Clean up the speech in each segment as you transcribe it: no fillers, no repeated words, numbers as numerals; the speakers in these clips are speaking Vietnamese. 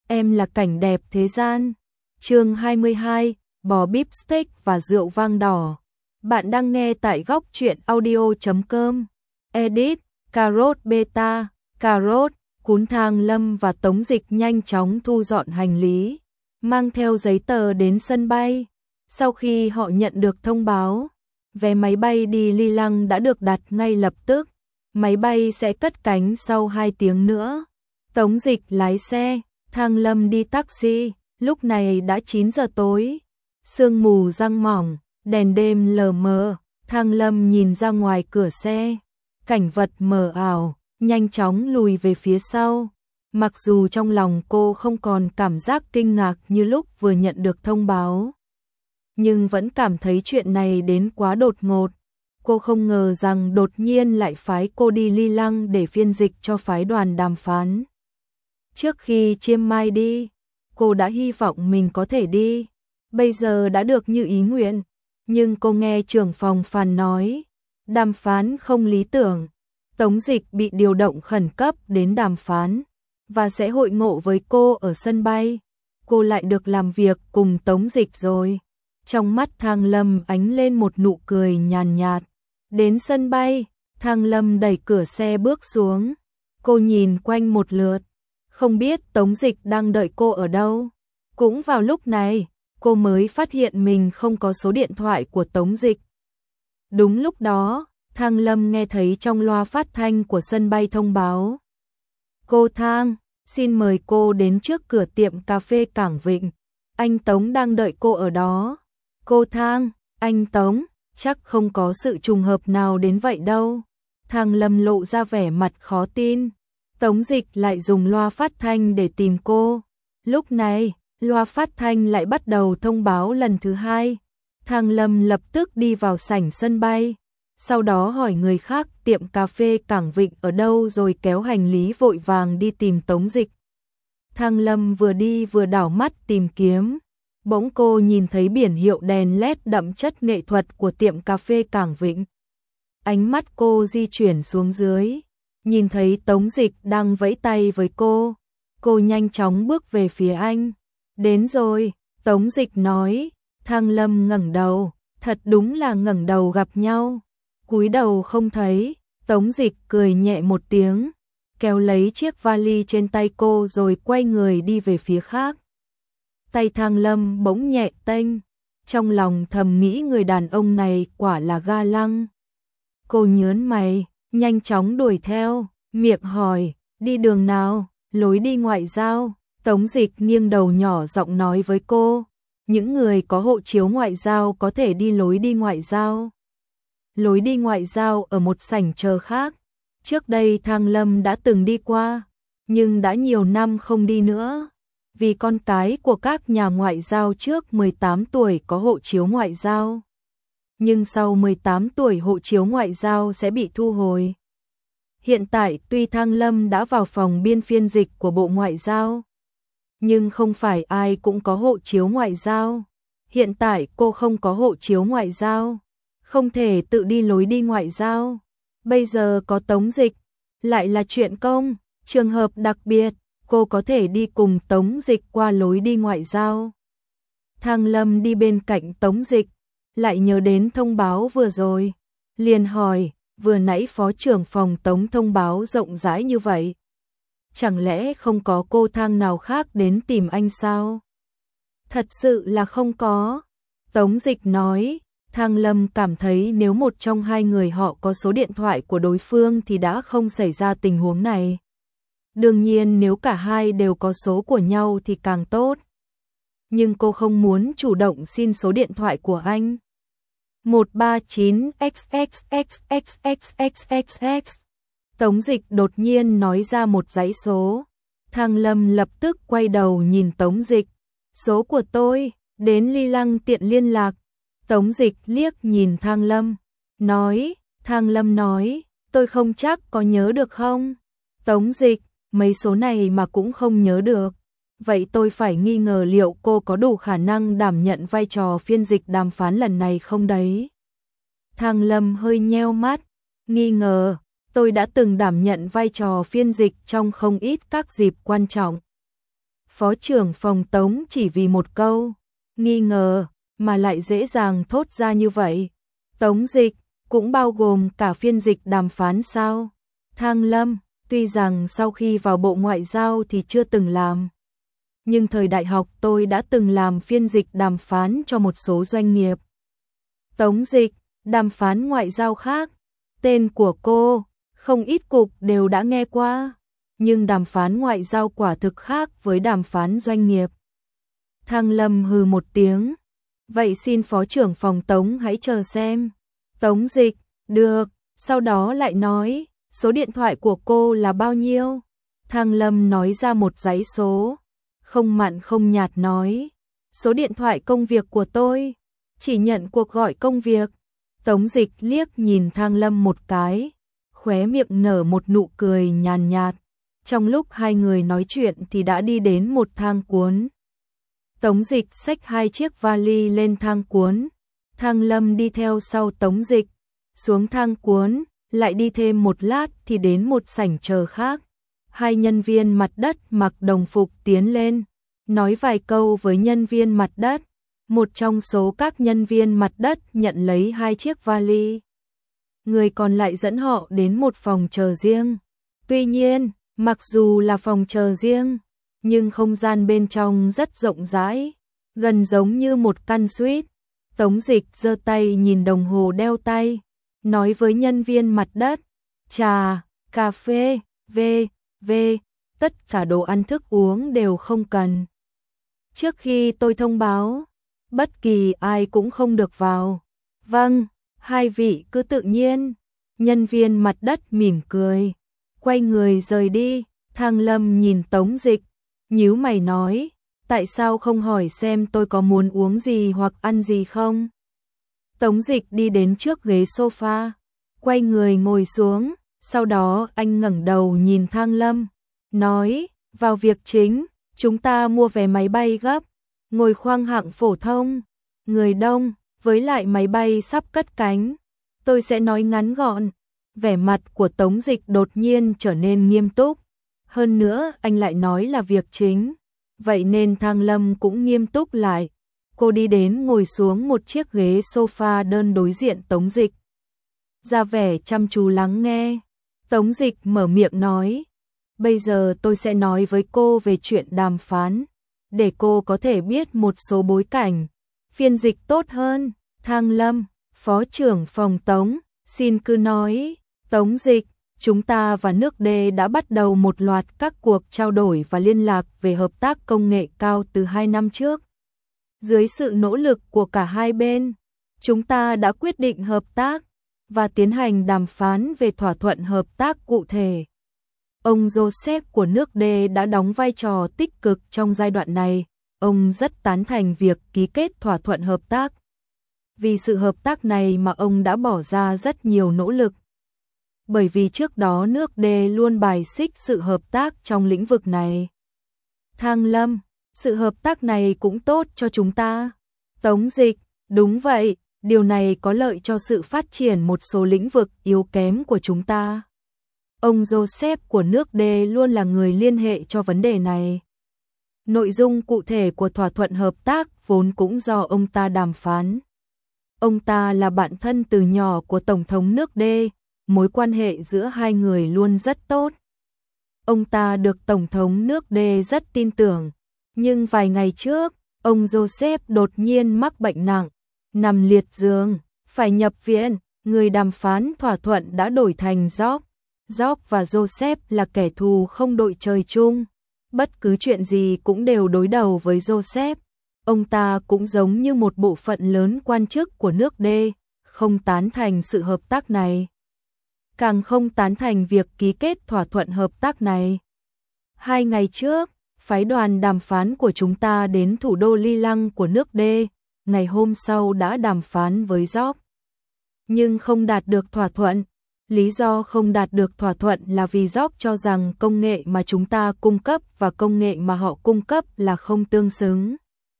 em là cảnh đẹp thế gian. Chương 22, bò bíp steak và rượu vang đỏ. Bạn đang nghe tại góc truyện audio.com. Edit, Carrot Beta, Carrot, Cún Thang Lâm và Tống Dịch nhanh chóng thu dọn hành lý, mang theo giấy tờ đến sân bay. Sau khi họ nhận được thông báo, vé máy bay đi Ly Lăng đã được đặt ngay lập tức. Máy bay sẽ cất cánh sau 2 tiếng nữa. Tống Dịch lái xe, Thang Lâm đi taxi. Lúc này đã 9 giờ tối. Sương mù giăng mỏng, đèn đêm lờ mờ. Thang Lâm nhìn ra ngoài cửa xe. Cảnh vật mờ ảo, nhanh chóng lùi về phía sau. Mặc dù trong lòng cô không còn cảm giác kinh ngạc như lúc vừa nhận được thông báo, nhưng vẫn cảm thấy chuyện này đến quá đột ngột. Cô không ngờ rằng đột nhiên lại phái cô đi Ly Lăng để phiên dịch cho phái đoàn đàm phán. Trước khi Chiêm Mai đi, cô đã hy vọng mình có thể đi. Bây giờ đã được như ý nguyện. Nhưng cô nghe trưởng phòng Phàn nói, đàm phán không lý tưởng. Tống Dịch bị điều động khẩn cấp đến đàm phán và sẽ hội ngộ với cô ở sân bay. Cô lại được làm việc cùng Tống Dịch rồi. Trong mắt Thang Lâm ánh lên một nụ cười nhàn nhạt. Đến sân bay, Thang Lâm đẩy cửa xe bước xuống. Cô nhìn quanh một lượt, không biết Tống Dịch đang đợi cô ở đâu. Cũng vào lúc này, cô mới phát hiện mình không có số điện thoại của Tống Dịch. Đúng lúc đó, Thang Lâm nghe thấy trong loa phát thanh của sân bay thông báo. Cô Thang, xin mời cô đến trước cửa tiệm cà phê Cảng Vịnh. Anh Tống đang đợi cô ở đó. Cô Thang, anh Tống, chắc không có sự trùng hợp nào đến vậy đâu. Thang Lâm lộ ra vẻ mặt khó tin. Tống Dịch lại dùng loa phát thanh để tìm cô. Lúc này, loa phát thanh lại bắt đầu thông báo lần thứ 2. Thang Lâm lập tức đi vào sảnh sân bay. Sau đó hỏi người khác tiệm cà phê Cảng Vịnh ở đâu rồi kéo hành lý vội vàng đi tìm Tống Dịch. Thang Lâm vừa đi vừa đảo mắt tìm kiếm. Bỗng cô nhìn thấy biển hiệu đèn LED đậm chất nghệ thuật của tiệm cà phê Cảng Vịnh. Ánh mắt cô di chuyển xuống dưới, nhìn thấy Tống Dịch đang vẫy tay với cô. Cô nhanh chóng bước về phía anh. Đến rồi, Tống Dịch nói. Thang Lâm ngẩng đầu, thật đúng là ngẩng đầu gặp nhau. Cúi đầu không thấy, Tống Dịch cười nhẹ một tiếng, kéo lấy chiếc vali trên tay cô rồi quay người đi về phía khác. Tay Thang Lâm bỗng nhẹ tênh, trong lòng thầm nghĩ người đàn ông này quả là ga lăng. Cô nhớn mày, nhanh chóng đuổi theo, miệng hỏi, đi đường nào, lối đi ngoại giao. Tống Dịch nghiêng đầu nhỏ giọng nói với cô, những người có hộ chiếu ngoại giao có thể đi lối đi ngoại giao. Lối đi ngoại giao ở một sảnh chờ khác. Trước đây Thang Lâm đã từng đi qua, nhưng đã nhiều năm không đi nữa. Vì con cái của các nhà ngoại giao trước 18 tuổi có hộ chiếu ngoại giao. Nhưng sau 18 tuổi hộ chiếu ngoại giao sẽ bị thu hồi. Hiện tại tuy Thang Lâm đã vào phòng biên phiên dịch của Bộ Ngoại giao, nhưng không phải ai cũng có hộ chiếu ngoại giao. Hiện tại cô không có hộ chiếu ngoại giao, không thể tự đi lối đi ngoại giao. Bây giờ có Tống Dịch, lại là chuyện công, trường hợp đặc biệt, cô có thể đi cùng Tống Dịch qua lối đi ngoại giao. Thang Lâm đi bên cạnh Tống Dịch, lại nhớ đến thông báo vừa rồi, liền hỏi, vừa nãy phó trưởng phòng Tống thông báo rộng rãi như vậy, chẳng lẽ không có cô Thang nào khác đến tìm anh sao? Thật sự là không có. Tống Dịch nói. Thang Lâm cảm thấy nếu một trong hai người họ có số điện thoại của đối phương thì đã không xảy ra tình huống này. Đương nhiên nếu cả hai đều có số của nhau thì càng tốt. Nhưng cô không muốn chủ động xin số điện thoại của anh. 139XXXXXXXX. Tống Dịch đột nhiên nói ra một dãy số. Thang Lâm lập tức quay đầu nhìn Tống Dịch. Số của tôi, đến Ly Lăng tiện liên lạc. Tống Dịch liếc nhìn Thang Lâm, nói, Thang Lâm nói, tôi không chắc có nhớ được không? Tống Dịch, mấy số này mà cũng không nhớ được. Vậy tôi phải nghi ngờ liệu cô có đủ khả năng đảm nhận vai trò phiên dịch đàm phán lần này không đấy? Thang Lâm hơi nheo mắt, nghi ngờ, tôi đã từng đảm nhận vai trò phiên dịch trong không ít các dịp quan trọng. Phó trưởng phòng Tống chỉ vì một câu nghi ngờ mà lại dễ dàng thốt ra như vậy. Tống dịch cũng bao gồm cả phiên dịch đàm phán sao? Thang Lâm, tuy rằng sau khi vào Bộ Ngoại giao thì chưa từng làm, nhưng thời đại học tôi đã từng làm phiên dịch đàm phán cho một số doanh nghiệp. Tống dịch, đàm phán ngoại giao khác, tên của cô, không ít cục đều đã nghe qua, nhưng đàm phán ngoại giao quả thực khác với đàm phán doanh nghiệp. Thang Lâm hừ một tiếng, vậy xin Phó trưởng phòng Tống hãy chờ xem. Tống dịch, được, sau đó lại nói, số điện thoại của cô là bao nhiêu? Thang Lâm nói ra một dãy số, không mặn không nhạt nói, số điện thoại công việc của tôi, chỉ nhận cuộc gọi công việc. Tống dịch liếc nhìn Thang Lâm một cái, khóe miệng nở một nụ cười nhàn nhạt. Trong lúc hai người nói chuyện thì đã đi đến một thang cuốn. Tống dịch xách 2 chiếc vali lên thang cuốn. Thang Lâm đi theo sau Tống dịch, xuống thang cuốn, lại đi thêm một lát thì đến một sảnh chờ khác. 2 nhân viên mặt đất mặc đồng phục tiến lên, nói vài câu với nhân viên mặt đất. Một trong số các nhân viên mặt đất nhận lấy 2 chiếc vali. Người còn lại dẫn họ đến một phòng chờ riêng. Tuy nhiên, mặc dù là phòng chờ riêng, nhưng không gian bên trong rất rộng rãi, gần giống như một căn suite. Tống dịch giơ tay nhìn đồng hồ đeo tay, nói với nhân viên mặt đất, trà, cà phê, tất cả đồ ăn thức uống đều không cần. Trước khi tôi thông báo, bất kỳ ai cũng không được vào. Vâng, hai vị cứ tự nhiên. Nhân viên mặt đất mỉm cười, quay người rời đi. Thang Lâm nhìn Tống dịch, nhíu mày nói, tại sao không hỏi xem tôi có muốn uống gì hoặc ăn gì không? Tống dịch đi đến trước ghế sofa, quay người ngồi xuống, sau đó anh ngẩng đầu nhìn Thang Lâm, nói, vào việc chính, chúng ta mua vé máy bay gấp, ngồi khoang hạng phổ thông, người đông, với lại máy bay sắp cất cánh. Tôi sẽ nói ngắn gọn. Vẻ mặt của Tống dịch đột nhiên trở nên nghiêm túc. Hơn nữa anh lại nói là việc chính. Vậy nên Thang Lâm cũng nghiêm túc lại. Cô đi đến ngồi xuống một chiếc ghế sofa đơn đối diện Tống dịch. Ra vẻ chăm chú lắng nghe. Tống dịch mở miệng nói, bây giờ tôi sẽ nói với cô về chuyện đàm phán, để cô có thể biết một số bối cảnh, phiên dịch tốt hơn. Thang Lâm, Phó trưởng phòng Tống, xin cứ nói. Tống dịch, chúng ta và nước D đã bắt đầu một loạt các cuộc trao đổi và liên lạc về hợp tác công nghệ cao từ 2 năm trước. Dưới sự nỗ lực của cả hai bên, chúng ta đã quyết định hợp tác và tiến hành đàm phán về thỏa thuận hợp tác cụ thể. Ông Joseph của nước D đã đóng vai trò tích cực trong giai đoạn này. Ông rất tán thành việc ký kết thỏa thuận hợp tác. Vì sự hợp tác này mà ông đã bỏ ra rất nhiều nỗ lực. Bởi vì trước đó nước D luôn bài xích sự hợp tác trong lĩnh vực này. Thang Lâm, sự hợp tác này cũng tốt cho chúng ta. Tống dịch, đúng vậy, điều này có lợi cho sự phát triển một số lĩnh vực yếu kém của chúng ta. Ông Joseph của nước D luôn là người liên hệ cho vấn đề này. Nội dung cụ thể của thỏa thuận hợp tác vốn cũng do ông ta đàm phán. Ông ta là bạn thân từ nhỏ của Tổng thống nước D, mối quan hệ giữa hai người luôn rất tốt. Ông ta được Tổng thống nước D rất tin tưởng, nhưng vài ngày trước, ông Joseph đột nhiên mắc bệnh nặng, nằm liệt giường, phải nhập viện. Người đàm phán thỏa thuận đã đổi thành Job. Job và Joseph là kẻ thù không đội trời chung. Bất cứ chuyện gì cũng đều đối đầu với Joseph. Ông ta cũng giống như một bộ phận lớn quan chức của nước D, không tán thành sự hợp tác này. Càng không tán thành việc ký kết thỏa thuận hợp tác này. 2 ngày trước, phái đoàn đàm phán của chúng ta đến thủ đô Ly Lăng của nước D, ngày hôm sau đã đàm phán với Job. Nhưng không đạt được thỏa thuận. Lý do không đạt được thỏa thuận là vì Job cho rằng công nghệ mà chúng ta cung cấp và công nghệ mà họ cung cấp là không tương xứng.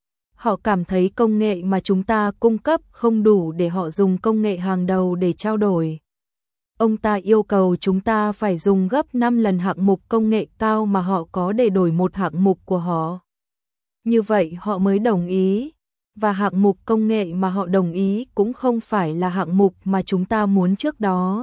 Họ cảm thấy công nghệ mà chúng ta cung cấp không đủ để họ dùng công nghệ hàng đầu để trao đổi. Ông ta yêu cầu chúng ta phải dùng gấp 5 lần hạng mục công nghệ cao mà họ có để đổi một hạng mục của họ. như vậy họ mới đồng ý. Và hạng mục công nghệ mà họ đồng ý cũng không phải là hạng mục mà chúng ta muốn trước đó.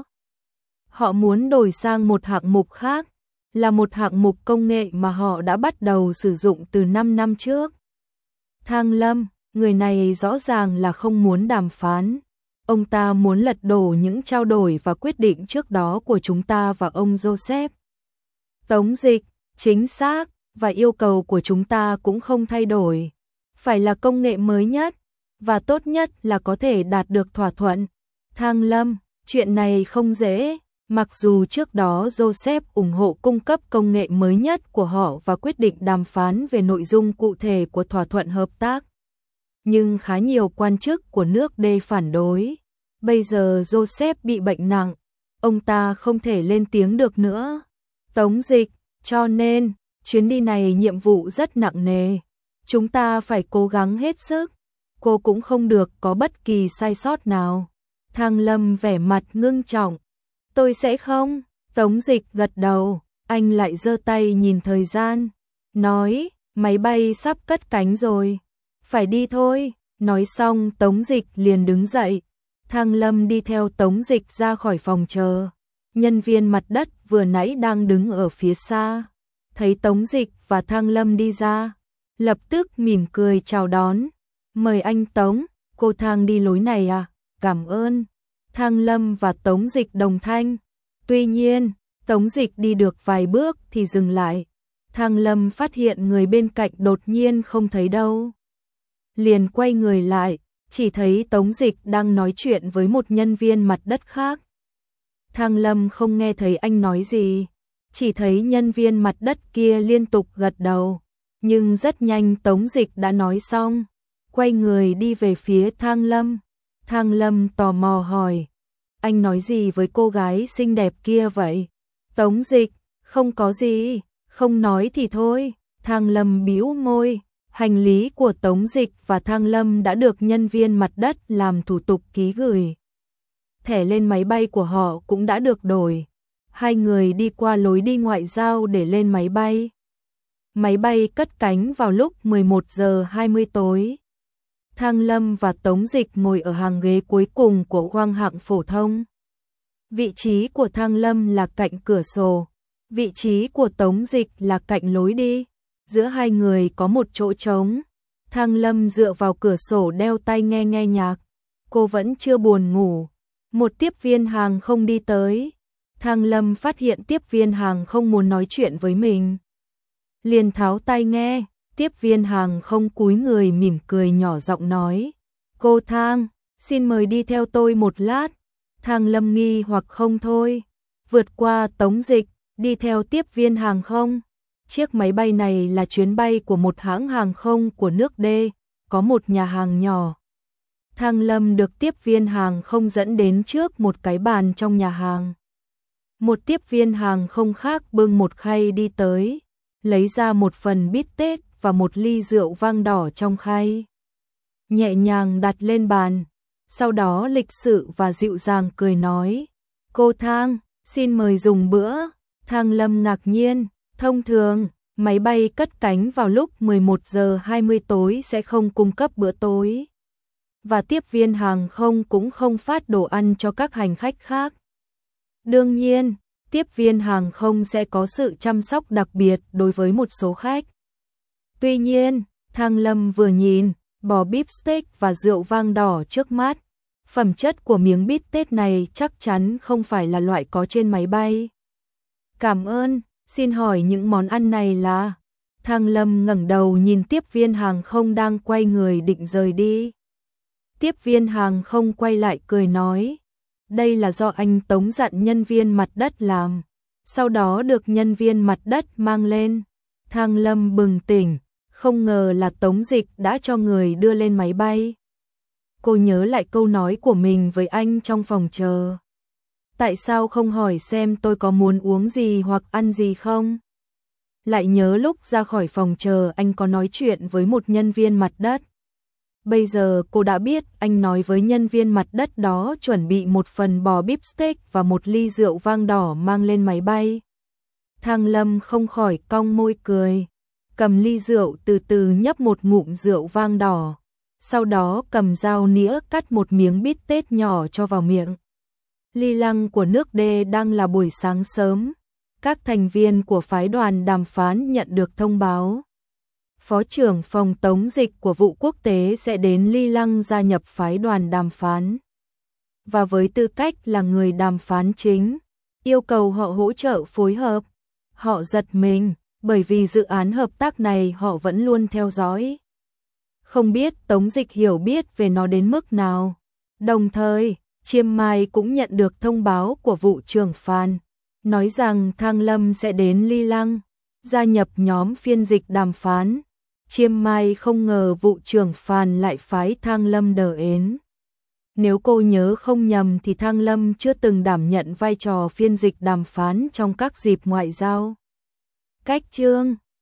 Họ muốn đổi sang một hạng mục khác, là một hạng mục công nghệ mà họ đã bắt đầu sử dụng từ 5 năm trước. Thang Lâm, người này rõ ràng là không muốn đàm phán. Ông ta muốn lật đổ những trao đổi và quyết định trước đó của chúng ta và ông Joseph. Tống Dịch, chính xác, và yêu cầu của chúng ta cũng không thay đổi. Phải là công nghệ mới nhất, và tốt nhất là có thể đạt được thỏa thuận. Thang Lâm, chuyện này không dễ. Mặc dù trước đó Joseph ủng hộ cung cấp công nghệ mới nhất của họ và quyết định đàm phán về nội dung cụ thể của thỏa thuận hợp tác, nhưng khá nhiều quan chức của nước D phản đối. Bây giờ Joseph bị bệnh nặng, ông ta không thể lên tiếng được nữa. Tống Dịch, cho nên, chuyến đi này nhiệm vụ rất nặng nề. Chúng ta phải cố gắng hết sức. Cô cũng không được có bất kỳ sai sót nào. Thang Lâm vẻ mặt ngưng trọng. Tôi sẽ không. Tống Dịch gật đầu, anh lại giơ tay nhìn thời gian, nói, máy bay sắp cất cánh rồi. Phải đi thôi. Nói xong Tống Dịch liền đứng dậy. Thang Lâm đi theo Tống Dịch ra khỏi phòng chờ. Nhân viên mặt đất vừa nãy đang đứng ở phía xa, thấy Tống Dịch và Thang Lâm đi ra, lập tức mỉm cười chào đón. Mời anh Tống, cô Thang đi lối này à? Cảm ơn. Thang Lâm và Tống Dịch đồng thanh. Tuy nhiên, Tống Dịch đi được vài bước thì dừng lại. Thang Lâm phát hiện người bên cạnh đột nhiên không thấy đâu. Liền quay người lại, chỉ thấy Tống Dịch đang nói chuyện với một nhân viên mặt đất khác. Thang Lâm không nghe thấy anh nói gì, chỉ thấy nhân viên mặt đất kia liên tục gật đầu. Nhưng rất nhanh Tống Dịch đã nói xong, quay người đi về phía Thang Lâm. Thang Lâm tò mò hỏi, anh nói gì với cô gái xinh đẹp kia vậy? Tống Dịch, không có gì, không nói thì thôi. Thang Lâm bĩu môi, hành lý của Tống Dịch và Thang Lâm đã được nhân viên mặt đất làm thủ tục ký gửi. Thẻ lên máy bay của họ cũng đã được đổi. Hai người đi qua lối đi ngoại giao để lên máy bay. Máy bay cất cánh vào lúc 11 giờ 20 tối. Thang Lâm và Tống Dịch ngồi ở hàng ghế cuối cùng của khoang hạng phổ thông. Vị trí của Thang Lâm là cạnh cửa sổ, vị trí của Tống Dịch là cạnh lối đi. Giữa hai người có một chỗ trống. Thang Lâm dựa vào cửa sổ đeo tai nghe nghe nhạc. Cô vẫn chưa buồn ngủ. Một tiếp viên hàng không đi tới. Thang Lâm phát hiện tiếp viên hàng không muốn nói chuyện với mình, liền tháo tai nghe. Tiếp viên hàng không cúi người mỉm cười nhỏ giọng nói, cô Thang, xin mời đi theo tôi một lát. Thang Lâm nghi hoặc không thôi, vượt qua Tống Dịch, đi theo tiếp viên hàng không. Chiếc máy bay này là chuyến bay của một hãng hàng không của nước D, có một nhà hàng nhỏ. Thang Lâm được tiếp viên hàng không dẫn đến trước một cái bàn trong nhà hàng. Một tiếp viên hàng không khác bưng một khay đi tới, lấy ra một phần bít tết và một ly rượu vang đỏ trong khay, nhẹ nhàng đặt lên bàn. Sau đó lịch sự và dịu dàng cười nói, cô Thang, xin mời dùng bữa. Thang Lâm ngạc nhiên, thông thường, máy bay cất cánh vào lúc 11 giờ 20 tối sẽ không cung cấp bữa tối. Và tiếp viên hàng không cũng không phát đồ ăn cho các hành khách khác. Đương nhiên, tiếp viên hàng không sẽ có sự chăm sóc đặc biệt đối với một số khách. Tuy nhiên, Thang Lâm vừa nhìn, bò bíp steak và rượu vang đỏ trước mắt. Phẩm chất của miếng bít tết này chắc chắn không phải là loại có trên máy bay. Cảm ơn, xin hỏi những món ăn này là... Thang Lâm ngẩng đầu nhìn tiếp viên hàng không đang quay người định rời đi. Tiếp viên hàng không quay lại cười nói, đây là do anh Tống dặn nhân viên mặt đất làm, sau đó được nhân viên mặt đất mang lên. Thang Lâm bừng tỉnh, không ngờ là Tống Dịch đã cho người đưa lên máy bay. Cô nhớ lại câu nói của mình với anh trong phòng chờ. Tại sao không hỏi xem tôi có muốn uống gì hoặc ăn gì không? Lại nhớ lúc ra khỏi phòng chờ anh có nói chuyện với một nhân viên mặt đất. Bây giờ cô đã biết anh nói với nhân viên mặt đất đó chuẩn bị một phần bò bíp steak và một ly rượu vang đỏ mang lên máy bay. Thang Lâm không khỏi cong môi cười. cầm ly rượu từ từ nhấp một ngụm rượu vang đỏ, sau đó cầm dao nĩa cắt một miếng bít tết nhỏ cho vào miệng. Ly Lăng của nước D đang là buổi sáng sớm, các thành viên của phái đoàn đàm phán nhận được thông báo. Phó trưởng phòng tống dịch của vụ quốc tế sẽ đến Ly Lăng gia nhập phái đoàn đàm phán. Và với tư cách là người đàm phán chính, yêu cầu họ hỗ trợ phối hợp. Họ giật mình, bởi vì dự án hợp tác này họ vẫn luôn theo dõi. Không biết Tống Dịch hiểu biết về nó đến mức nào. Đồng thời, Chiêm Mai cũng nhận được thông báo của vụ trưởng Phan, nói rằng Thang Lâm sẽ đến Ly Lăng, gia nhập nhóm phiên dịch đàm phán. Chiêm Mai không ngờ vụ trưởng Phan lại phái Thang Lâm đến. Nếu cô nhớ không nhầm thì Thang Lâm chưa từng đảm nhận vai trò phiên dịch đàm phán trong các dịp ngoại giao. Cách chương